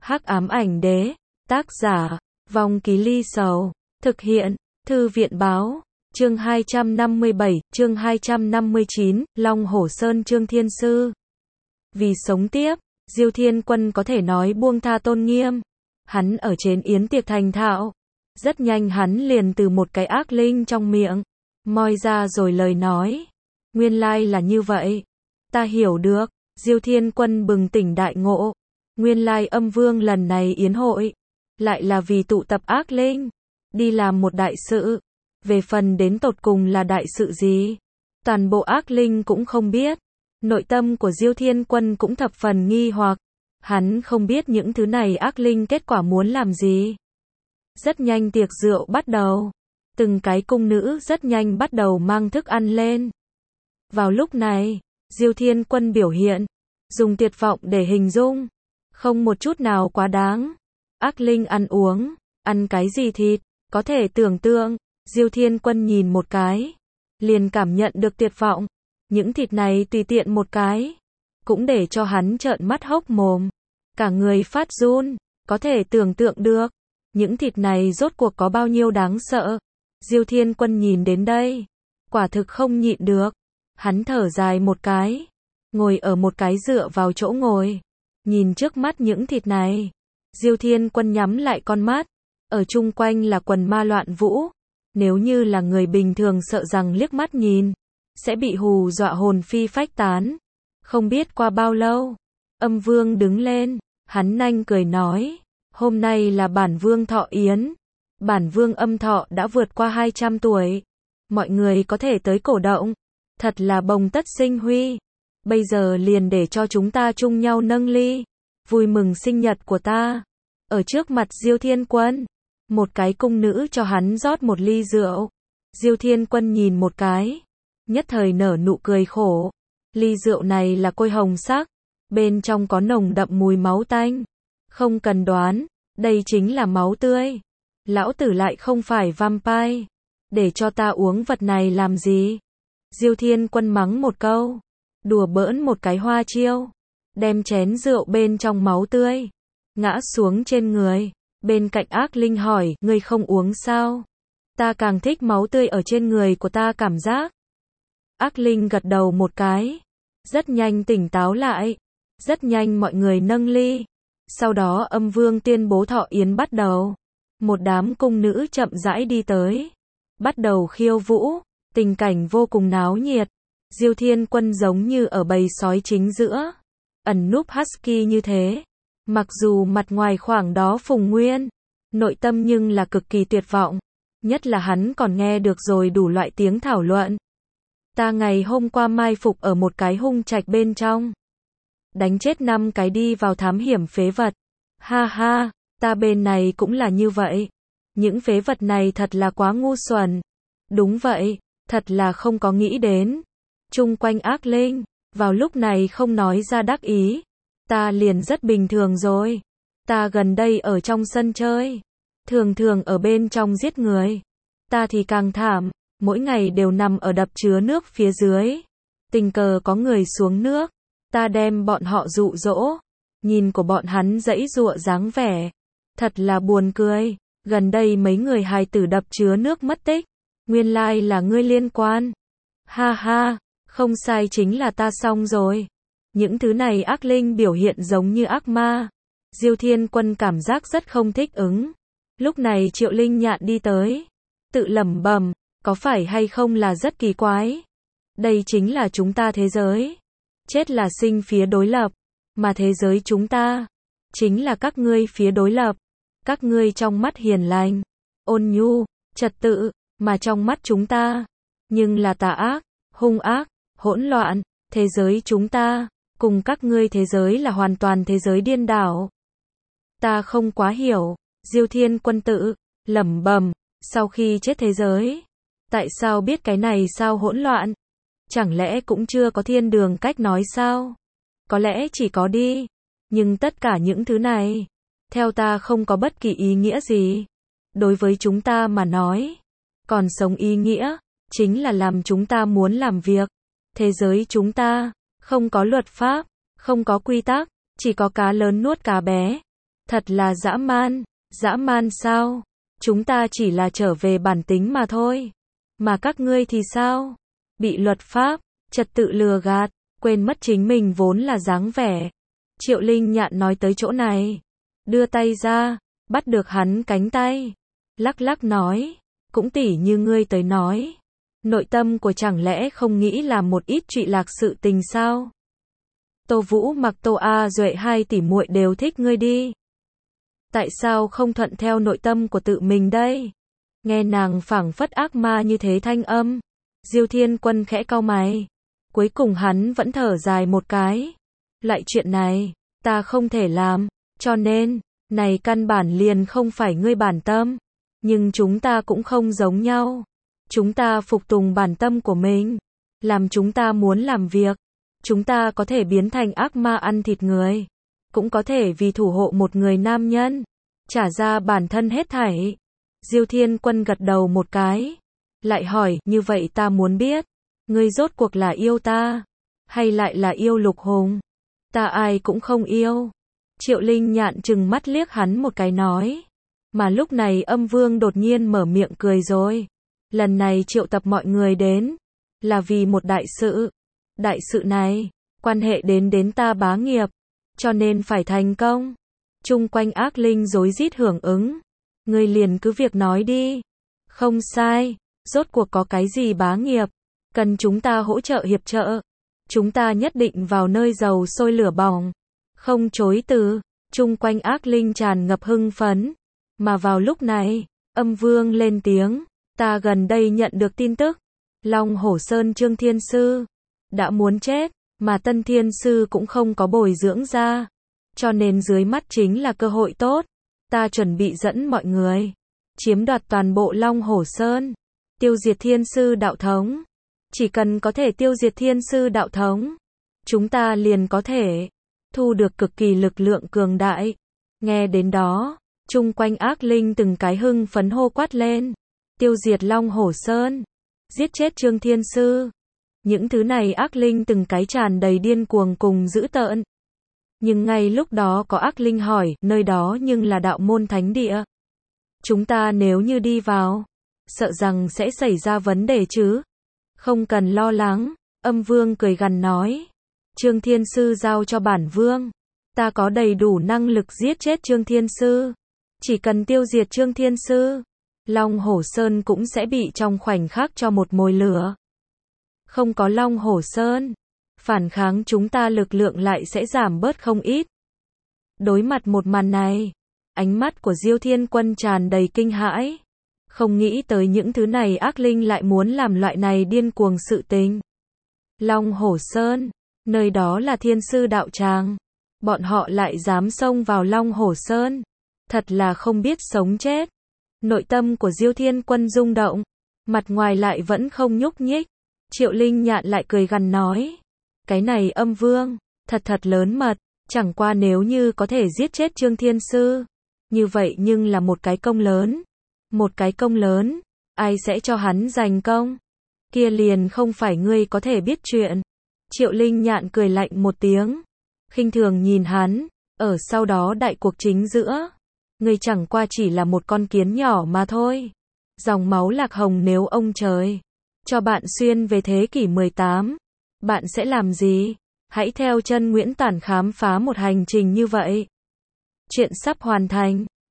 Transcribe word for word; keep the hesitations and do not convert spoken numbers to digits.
Hắc ám ảnh đế, tác giả, Vong Ký Ly Sầu, thực hiện, Thư viện báo, chương hai trăm năm mươi bảy, chương hai trăm năm mươi chín, Long Hổ Sơn Trương Thiên Sư. Vì sống tiếp, Diêu Thiên Quân có thể nói buông tha tôn nghiêm. Hắn ở trên yến tiệc thành thạo. Rất nhanh hắn liền từ một cái ác linh trong miệng, moi ra rồi lời nói. Nguyên lai là như vậy. Ta hiểu được. Diêu Thiên Quân bừng tỉnh đại ngộ. Nguyên lai âm vương lần này yến hội, lại là vì tụ tập ác linh, đi làm một đại sự. Về phần đến tột cùng là đại sự gì, toàn bộ ác linh cũng không biết. Nội tâm của Diêu Thiên Quân cũng thập phần nghi hoặc. Hắn không biết những thứ này ác linh kết quả muốn làm gì. Rất nhanh tiệc rượu bắt đầu. Từng cái cung nữ rất nhanh bắt đầu mang thức ăn lên. Vào lúc này, Diêu Thiên Quân biểu hiện, dùng tuyệt vọng để hình dung, không một chút nào quá đáng. Ác linh ăn uống, ăn cái gì thịt, có thể tưởng tượng. Diêu Thiên Quân nhìn một cái, liền cảm nhận được tuyệt vọng. Những thịt này tùy tiện một cái, cũng để cho hắn trợn mắt hốc mồm. Cả người phát run, có thể tưởng tượng được. Những thịt này rốt cuộc có bao nhiêu đáng sợ. Diêu Thiên Quân nhìn đến đây, quả thực không nhịn được. Hắn thở dài một cái, ngồi ở một cái dựa vào chỗ ngồi. Nhìn trước mắt những thịt này, Diêu Thiên Quân nhắm lại con mắt. Ở chung quanh là quần ma loạn vũ. Nếu như là người bình thường sợ rằng liếc mắt nhìn, sẽ bị hù dọa hồn phi phách tán. Không biết qua bao lâu, âm vương đứng lên, hắn nhanh cười nói, hôm nay là bản vương thọ yến. Bản vương âm thọ đã vượt qua hai trăm tuổi. Mọi người có thể tới cổ động. Thật là bồng tất sinh huy. Bây giờ liền để cho chúng ta chung nhau nâng ly, vui mừng sinh nhật của ta. Ở trước mặt Diêu Thiên Quân, một cái cung nữ cho hắn rót một ly rượu. Diêu Thiên Quân nhìn một cái, nhất thời nở nụ cười khổ. Ly rượu này là côi hồng sắc, bên trong có nồng đậm mùi máu tanh. Không cần đoán, đây chính là máu tươi. Lão tử lại không phải vampire, để cho ta uống vật này làm gì? Diêu Thiên Quân mắng một câu, đùa bỡn một cái hoa chiêu, đem chén rượu bên trong máu tươi ngã xuống trên người. Bên cạnh ác linh hỏi, ngươi không uống sao? Ta càng thích máu tươi ở trên người của ta cảm giác. Ác linh gật đầu một cái, rất nhanh tỉnh táo lại. Rất nhanh mọi người nâng ly. Sau đó âm vương tuyên bố thọ yến bắt đầu. Một đám cung nữ chậm rãi đi tới, bắt đầu khiêu vũ, tình cảnh vô cùng náo nhiệt. Diêu Thiên Quân giống như ở bầy sói chính giữa, ẩn núp husky như thế. Mặc dù mặt ngoài khoảng đó phùng nguyên, nội tâm nhưng là cực kỳ tuyệt vọng. Nhất là hắn còn nghe được rồi đủ loại tiếng thảo luận. Ta ngày hôm qua mai phục ở một cái hung trạch bên trong, đánh chết năm cái đi vào thám hiểm phế vật. Ha ha, ta bên này cũng là như vậy. Những phế vật này thật là quá ngu xuẩn. Đúng vậy, thật là không có nghĩ đến. Chung quanh ác linh, vào lúc này không nói ra đắc ý. Ta liền rất bình thường rồi. Ta gần đây ở trong sân chơi, thường thường ở bên trong giết người. Ta thì càng thảm, mỗi ngày đều nằm ở đập chứa nước phía dưới. Tình cờ có người xuống nước, ta đem bọn họ dụ dỗ. Nhìn của bọn hắn giãy giụa dáng vẻ, thật là buồn cười. Gần đây mấy người hài tử đập chứa nước mất tích, nguyên lai là ngươi liên quan. Ha ha, không sai, chính là ta xong rồi. Những thứ này ác linh biểu hiện giống như ác ma. Diêu Thiên Quân cảm giác rất không thích ứng. Lúc này Triệu Linh Nhạn đi tới, tự lẩm bẩm, có phải hay không là rất kỳ quái. Đây chính là chúng ta thế giới. Chết là sinh phía đối lập, mà thế giới chúng ta, chính là các ngươi phía đối lập. Các ngươi trong mắt hiền lành, ôn nhu, trật tự, mà trong mắt chúng ta, nhưng là tà ác, hung ác, hỗn loạn. Thế giới chúng ta, cùng các ngươi thế giới là hoàn toàn thế giới điên đảo. Ta không quá hiểu. Diêu Thiên Quân tự lẩm bẩm, sau khi chết thế giới, tại sao biết cái này sao hỗn loạn? Chẳng lẽ cũng chưa có thiên đường cách nói sao? Có lẽ chỉ có đi. Nhưng tất cả những thứ này, theo ta không có bất kỳ ý nghĩa gì. Đối với chúng ta mà nói, còn sống ý nghĩa, chính là làm chúng ta muốn làm việc. Thế giới chúng ta, không có luật pháp, không có quy tắc, chỉ có cá lớn nuốt cá bé. Thật là dã man. Dã man sao? Chúng ta chỉ là trở về bản tính mà thôi. Mà các ngươi thì sao? Bị luật pháp, trật tự lừa gạt, quên mất chính mình vốn là dáng vẻ. Triệu Linh Nhạn nói tới chỗ này, đưa tay ra, bắt được hắn cánh tay, lắc lắc nói, cũng tỉ như ngươi tới nói, nội tâm của chẳng lẽ không nghĩ là một ít trụy lạc sự tình sao? Tô Vũ Mặc Tô A Duệ hai tỷ muội đều thích ngươi đi. Tại sao không thuận theo nội tâm của tự mình đây? Nghe nàng phảng phất ác ma như thế thanh âm, Diêu Thiên Quân khẽ cau mày, cuối cùng hắn vẫn thở dài một cái. Loại chuyện này, ta không thể làm, cho nên, này căn bản liền không phải ngươi bản tâm, nhưng chúng ta cũng không giống nhau. Chúng ta phục tùng bản tâm của mình, làm chúng ta muốn làm việc, chúng ta có thể biến thành ác ma ăn thịt người, cũng có thể vì thủ hộ một người nam nhân, trả ra bản thân hết thảy. Diêu Thiên Quân gật đầu một cái, lại hỏi, như vậy ta muốn biết, ngươi rốt cuộc là yêu ta, hay lại là yêu Lục Hùng? Ta ai cũng không yêu. Triệu Linh Nhạn trừng mắt liếc hắn một cái nói. Mà lúc này Âm Vương đột nhiên mở miệng cười rồi. Lần này triệu tập mọi người đến, là vì một đại sự. Đại sự này, quan hệ đến đến ta bá nghiệp, cho nên phải thành công. Chung quanh ác linh rối rít hưởng ứng. Ngươi liền cứ việc nói đi. Không sai, rốt cuộc có cái gì bá nghiệp, cần chúng ta hỗ trợ hiệp trợ. Chúng ta nhất định vào nơi dầu sôi lửa bỏng, không chối từ. Chung quanh ác linh tràn ngập hưng phấn. Mà vào lúc này, Âm Vương lên tiếng, ta gần đây nhận được tin tức, Long Hổ Sơn Trương Thiên Sư đã muốn chết, mà Tân Thiên Sư cũng không có bồi dưỡng ra, cho nên dưới mắt chính là cơ hội tốt. Ta chuẩn bị dẫn mọi người chiếm đoạt toàn bộ Long Hổ Sơn, tiêu diệt Thiên Sư đạo thống. Chỉ cần có thể tiêu diệt Thiên Sư đạo thống, chúng ta liền có thể thu được cực kỳ lực lượng cường đại. Nghe đến đó, chung quanh ác linh từng cái hưng phấn hô quát lên, tiêu diệt Long Hổ Sơn, giết chết Trương Thiên Sư. Những thứ này ác linh từng cái tràn đầy điên cuồng cùng dữ tợn. Nhưng ngay lúc đó có ác linh hỏi, nơi đó nhưng là đạo môn thánh địa. Chúng ta nếu như đi vào, sợ rằng sẽ xảy ra vấn đề chứ. Không cần lo lắng, Âm Vương cười gằn nói. Trương Thiên Sư giao cho bản Vương, ta có đầy đủ năng lực giết chết Trương Thiên Sư. Chỉ cần tiêu diệt Trương Thiên Sư, Long Hổ Sơn cũng sẽ bị trong khoảnh khắc cho một mồi lửa. Không có Long Hổ Sơn, phản kháng chúng ta lực lượng lại sẽ giảm bớt không ít. Đối mặt một màn này, ánh mắt của Diêu Thiên Quân tràn đầy kinh hãi. Không nghĩ tới những thứ này ác linh lại muốn làm loại này điên cuồng sự tình. Long Hổ Sơn, nơi đó là Thiên Sư đạo tràng, bọn họ lại dám xông vào Long Hổ Sơn, thật là không biết sống chết. Nội tâm của Diêu Thiên Quân rung động, mặt ngoài lại vẫn không nhúc nhích. Triệu Linh Nhạn lại cười gằn nói, cái này Âm Vương, thật thật lớn mật, chẳng qua nếu như có thể giết chết Trương Thiên Sư, như vậy nhưng là một cái công lớn. Một cái công lớn, ai sẽ cho hắn giành công? Kia liền không phải ngươi có thể biết chuyện. Triệu Linh Nhạn cười lạnh một tiếng, khinh thường nhìn hắn, ở sau đó đại cuộc chính giữa, ngươi chẳng qua chỉ là một con kiến nhỏ mà thôi. Dòng máu Lạc Hồng nếu ông trời cho bạn xuyên về thế kỷ mười tám, bạn sẽ làm gì? Hãy theo chân Nguyễn Tản khám phá một hành trình như vậy. Chuyện sắp hoàn thành.